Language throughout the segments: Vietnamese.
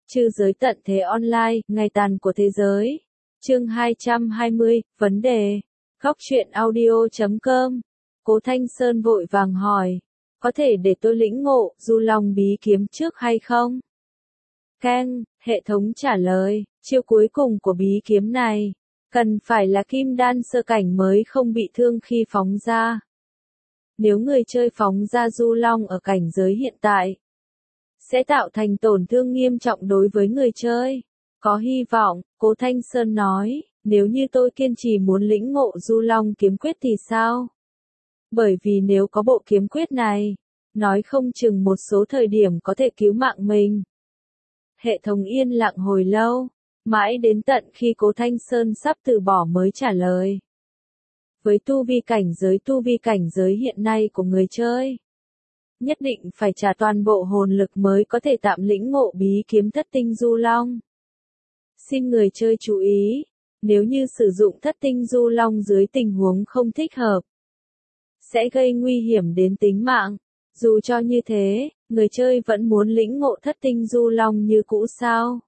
Trư giới tận thế online, ngày tàn của thế giới. Chương 220, vấn đề. Góc truyện audio.com. Cố Thanh Sơn vội vàng hỏi. Có thể để tôi lĩnh ngộ Du Long bí kiếm trước hay không? Keng, hệ thống trả lời. Chiêu cuối cùng của bí kiếm này. Cần phải là kim đan sơ cảnh mới không bị thương khi phóng ra. Nếu người chơi phóng ra Du Long ở cảnh giới hiện tại, sẽ tạo thành tổn thương nghiêm trọng đối với người chơi. Có hy vọng, Cố Thanh Sơn nói, nếu như tôi kiên trì muốn lĩnh ngộ Du Long kiếm quyết thì sao? Bởi vì nếu có bộ kiếm quyết này, nói không chừng một số thời điểm có thể cứu mạng mình. Hệ thống yên lặng hồi lâu, mãi đến tận khi Cố Thanh Sơn sắp từ bỏ mới trả lời. Với tu vi cảnh giới hiện nay của người chơi, nhất định phải trả toàn bộ hồn lực mới có thể tạm lĩnh ngộ bí kiếm thất tinh Du Long. Xin người chơi chú ý, nếu như sử dụng thất tinh Du Long dưới tình huống không thích hợp, sẽ gây nguy hiểm đến tính mạng. Dù cho như thế, người chơi vẫn muốn lĩnh ngộ thất tinh Du Long như cũ sao?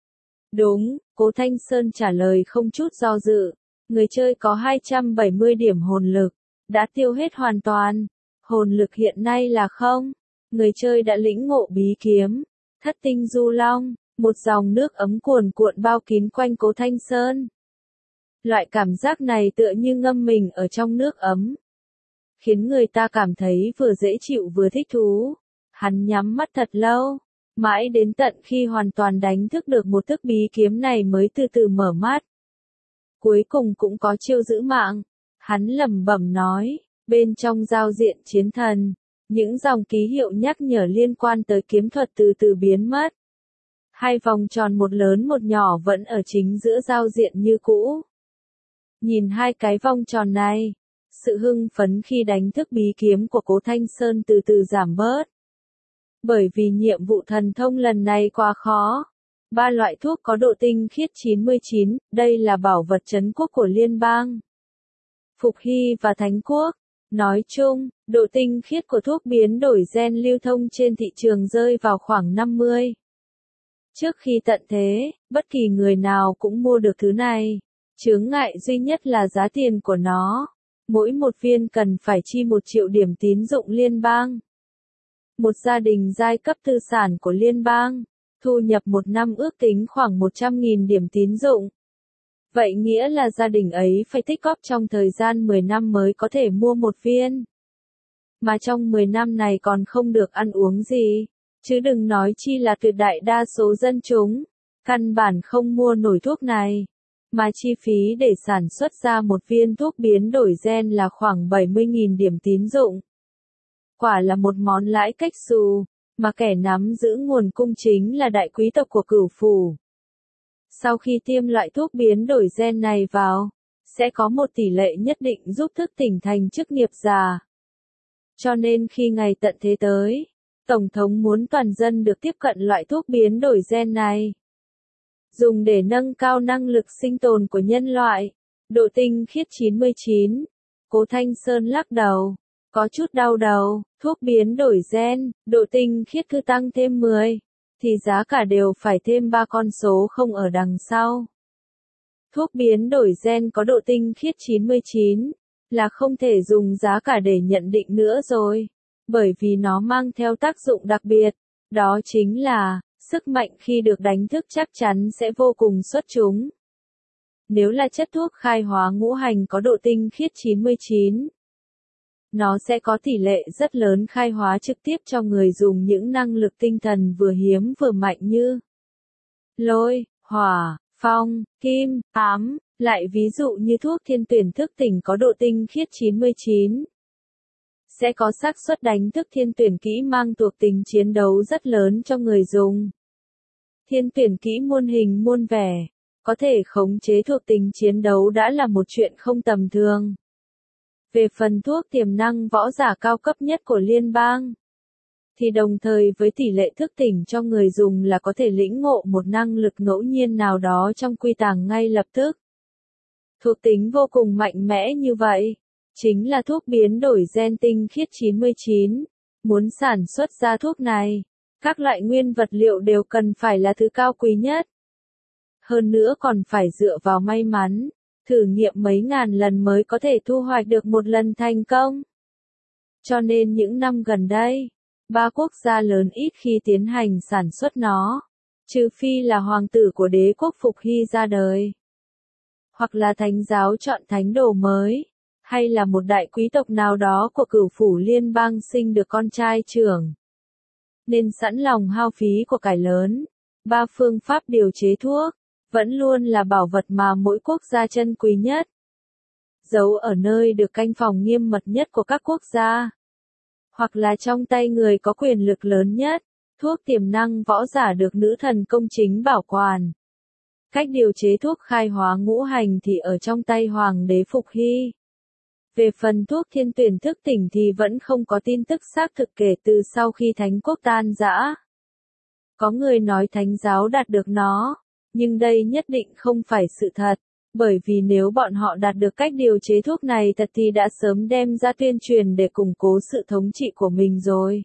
Đúng, Cố Thanh Sơn trả lời không chút do dự. Người chơi có 270 điểm hồn lực, đã tiêu hết hoàn toàn. Hồn lực hiện nay là không. Người chơi đã lĩnh ngộ bí kiếm, thất tinh Du Long, một dòng nước ấm cuồn cuộn bao kín quanh Cố Thanh Sơn. Loại cảm giác này tựa như ngâm mình ở trong nước ấm, khiến người ta cảm thấy vừa dễ chịu vừa thích thú. Hắn nhắm mắt thật lâu, mãi đến tận khi hoàn toàn đánh thức được một thức bí kiếm này mới từ từ mở mắt. Cuối cùng cũng có chiêu giữ mạng. Hắn lẩm bẩm nói, bên trong giao diện chiến thần, những dòng ký hiệu nhắc nhở liên quan tới kiếm thuật từ từ biến mất. Hai vòng tròn một lớn một nhỏ vẫn ở chính giữa giao diện như cũ. Nhìn hai cái vòng tròn này, sự hưng phấn khi đánh thức bí kiếm của Cố Thanh Sơn từ từ giảm bớt. Bởi vì nhiệm vụ thần thông lần này quá khó. 3 loại thuốc có độ tinh khiết 99, đây là bảo vật trấn quốc của liên bang Phục Hy và Thánh Quốc. Nói chung, độ tinh khiết của thuốc biến đổi gen lưu thông trên thị trường rơi vào khoảng 50. Trước khi tận thế, bất kỳ người nào cũng mua được thứ này. Chướng ngại duy nhất là giá tiền của nó. Mỗi một viên cần phải chi 1 triệu điểm tín dụng liên bang. Một gia đình giai cấp tư sản của liên bang, thu nhập một năm ước tính khoảng 100.000 điểm tín dụng. Vậy nghĩa là gia đình ấy phải tích góp trong thời gian 10 năm mới có thể mua một viên. Mà trong 10 năm này còn không được ăn uống gì, chứ đừng nói chi là tuyệt đại đa số dân chúng, căn bản không mua nổi thuốc này. Mà chi phí để sản xuất ra một viên thuốc biến đổi gen là khoảng 70.000 điểm tín dụng. Quả là một món lãi cách xù, mà kẻ nắm giữ nguồn cung chính là đại quý tộc của Cửu Phủ. Sau khi tiêm loại thuốc biến đổi gen này vào, sẽ có một tỷ lệ nhất định giúp thức tỉnh thành chức nghiệp già. Cho nên khi ngày tận thế tới, Tổng thống muốn toàn dân được tiếp cận loại thuốc biến đổi gen này, dùng để nâng cao năng lực sinh tồn của nhân loại. Độ tinh khiết 99. Cố Thanh Sơn lắc đầu, có chút đau đầu. Thuốc biến đổi gen, độ tinh khiết cứ tăng thêm 10, thì giá cả đều phải thêm 3 con số không ở đằng sau. Thuốc biến đổi gen có độ tinh khiết 99, là không thể dùng giá cả để nhận định nữa rồi, bởi vì nó mang theo tác dụng đặc biệt, đó chính là, sức mạnh khi được đánh thức chắc chắn sẽ vô cùng xuất chúng. Nếu là chất thuốc khai hóa ngũ hành có độ tinh khiết 99, nó sẽ có tỷ lệ rất lớn khai hóa trực tiếp cho người dùng những năng lực tinh thần vừa hiếm vừa mạnh như lôi, hỏa, phong, kim, ám. Lại ví dụ như thuốc thiên tuyển thức tỉnh có độ tinh khiết 99, sẽ có xác suất đánh thức thiên tuyển kỹ mang thuộc tính chiến đấu rất lớn cho người dùng. Thiên tuyển kỹ muôn hình muôn vẻ, có thể khống chế thuộc tính chiến đấu đã là một chuyện không tầm thường. Về phần thuốc tiềm năng võ giả cao cấp nhất của liên bang, thì đồng thời với tỷ lệ thức tỉnh cho người dùng là có thể lĩnh ngộ một năng lực ngẫu nhiên nào đó trong quy tàng ngay lập tức. Thuộc tính vô cùng mạnh mẽ như vậy, chính là thuốc biến đổi gen tinh khiết 99. Muốn sản xuất ra thuốc này, Các loại nguyên vật liệu đều cần phải là thứ cao quý nhất. Hơn nữa còn phải dựa vào may mắn, thử nghiệm mấy ngàn lần mới có thể thu hoạch được một lần thành công. Cho nên những năm gần đây, ba quốc gia lớn ít khi tiến hành sản xuất nó, trừ phi là hoàng tử của đế quốc Phục Hy ra đời, hoặc là thánh giáo chọn thánh đồ mới, hay là một đại quý tộc nào đó của cửu phủ liên bang sinh được con trai trưởng. Nên sẵn lòng hao phí của cải lớn, ba phương pháp điều chế thuốc, vẫn luôn là bảo vật mà mỗi quốc gia trân quý nhất. Giấu ở nơi được canh phòng nghiêm mật nhất của các quốc gia, hoặc là trong tay người có quyền lực lớn nhất, thuốc tiềm năng võ giả được nữ thần công chính bảo quản. Cách điều chế thuốc khai hóa ngũ hành thì ở trong tay hoàng đế Phục Hy. Về phần thuốc thiên tuyển thức tỉnh thì vẫn không có tin tức xác thực kể từ sau khi thánh quốc tan rã. Có người nói thánh giáo đạt được nó, nhưng đây nhất định không phải sự thật, bởi vì nếu bọn họ đạt được cách điều chế thuốc này thật thì đã sớm đem ra tuyên truyền để củng cố sự thống trị của mình rồi.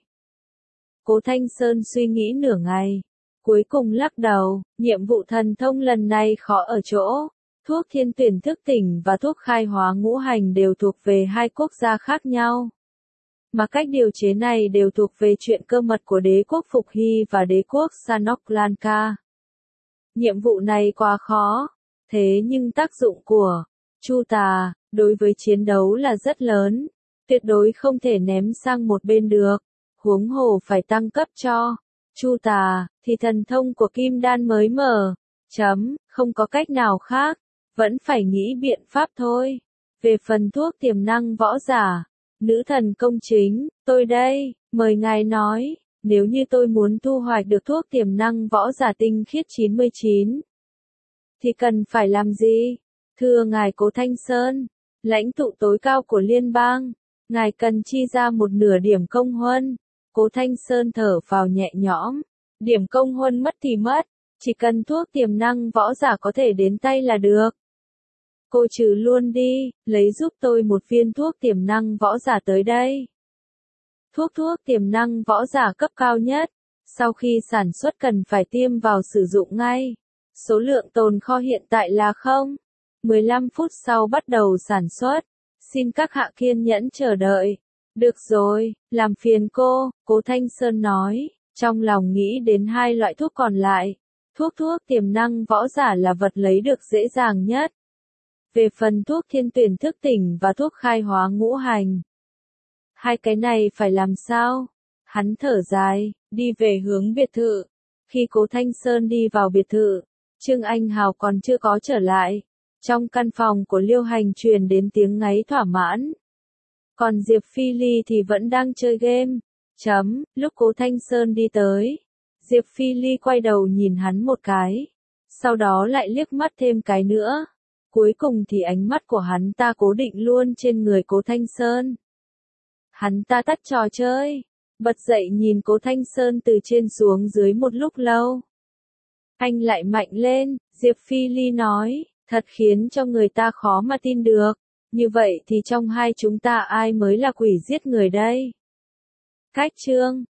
Cố Thanh Sơn suy nghĩ nửa ngày, cuối cùng lắc đầu, nhiệm vụ thần thông lần này khó ở chỗ, thuốc thiên tuyển thức tỉnh và thuốc khai hóa ngũ hành đều thuộc về hai quốc gia khác nhau. Mà cách điều chế này đều thuộc về chuyện cơ mật của đế quốc Phục Hy và đế quốc Sanok Lanka. Nhiệm vụ này quá khó, thế nhưng tác dụng của Chu Tà đối với chiến đấu là rất lớn, tuyệt đối không thể ném sang một bên được, huống hồ phải tăng cấp cho Chu Tà thì thần thông của Kim Đan mới mở. Không có cách nào khác, vẫn phải nghĩ biện pháp thôi. Về phần thuốc tiềm năng võ giả, nữ thần công chính, tôi đây, mời ngài nói, nếu như tôi muốn thu hoạch được thuốc tiềm năng võ giả tinh khiết 99, thì cần phải làm gì? Thưa ngài Cố Thanh Sơn, lãnh tụ tối cao của liên bang, ngài cần chi ra một nửa điểm công huân. Cố Thanh Sơn thở phào nhẹ nhõm, điểm công huân mất thì mất, chỉ cần thuốc tiềm năng võ giả có thể đến tay là được. Cô trừ luôn đi, lấy giúp tôi một viên thuốc tiềm năng võ giả tới đây. Thuốc tiềm năng võ giả cấp cao nhất, sau khi sản xuất cần phải tiêm vào sử dụng ngay. Số lượng tồn kho hiện tại là 15 phút sau bắt đầu sản xuất. Xin các hạ kiên nhẫn chờ đợi. Được rồi, làm phiền cô, Cố Thanh Sơn nói, trong lòng nghĩ đến hai loại thuốc còn lại. Thuốc tiềm năng võ giả là vật lấy được dễ dàng nhất. Về phần thuốc thiên tuyển thức tỉnh và thuốc khai hóa ngũ hành, hai cái này phải làm sao? Hắn thở dài, đi về hướng biệt thự. Khi Cố Thanh Sơn đi vào biệt thự, Trương Anh Hào còn chưa có trở lại. Trong căn phòng của Liêu Hành truyền đến tiếng ngáy thỏa mãn. Còn Diệp Phi Ly thì vẫn đang chơi game. Lúc Cố Thanh Sơn đi tới, Diệp Phi Ly quay đầu nhìn hắn một cái. Sau đó lại liếc mắt thêm cái nữa. Cuối cùng thì ánh mắt của hắn ta cố định luôn trên người Cố Thanh Sơn. Hắn ta tắt trò chơi, bật dậy nhìn Cố Thanh Sơn từ trên xuống dưới một lúc lâu. Anh lại mạnh lên, Diệp Phi Ly nói, thật khiến cho người ta khó mà tin được. Như vậy thì trong hai chúng ta ai mới là quỷ giết người đây? Cách chương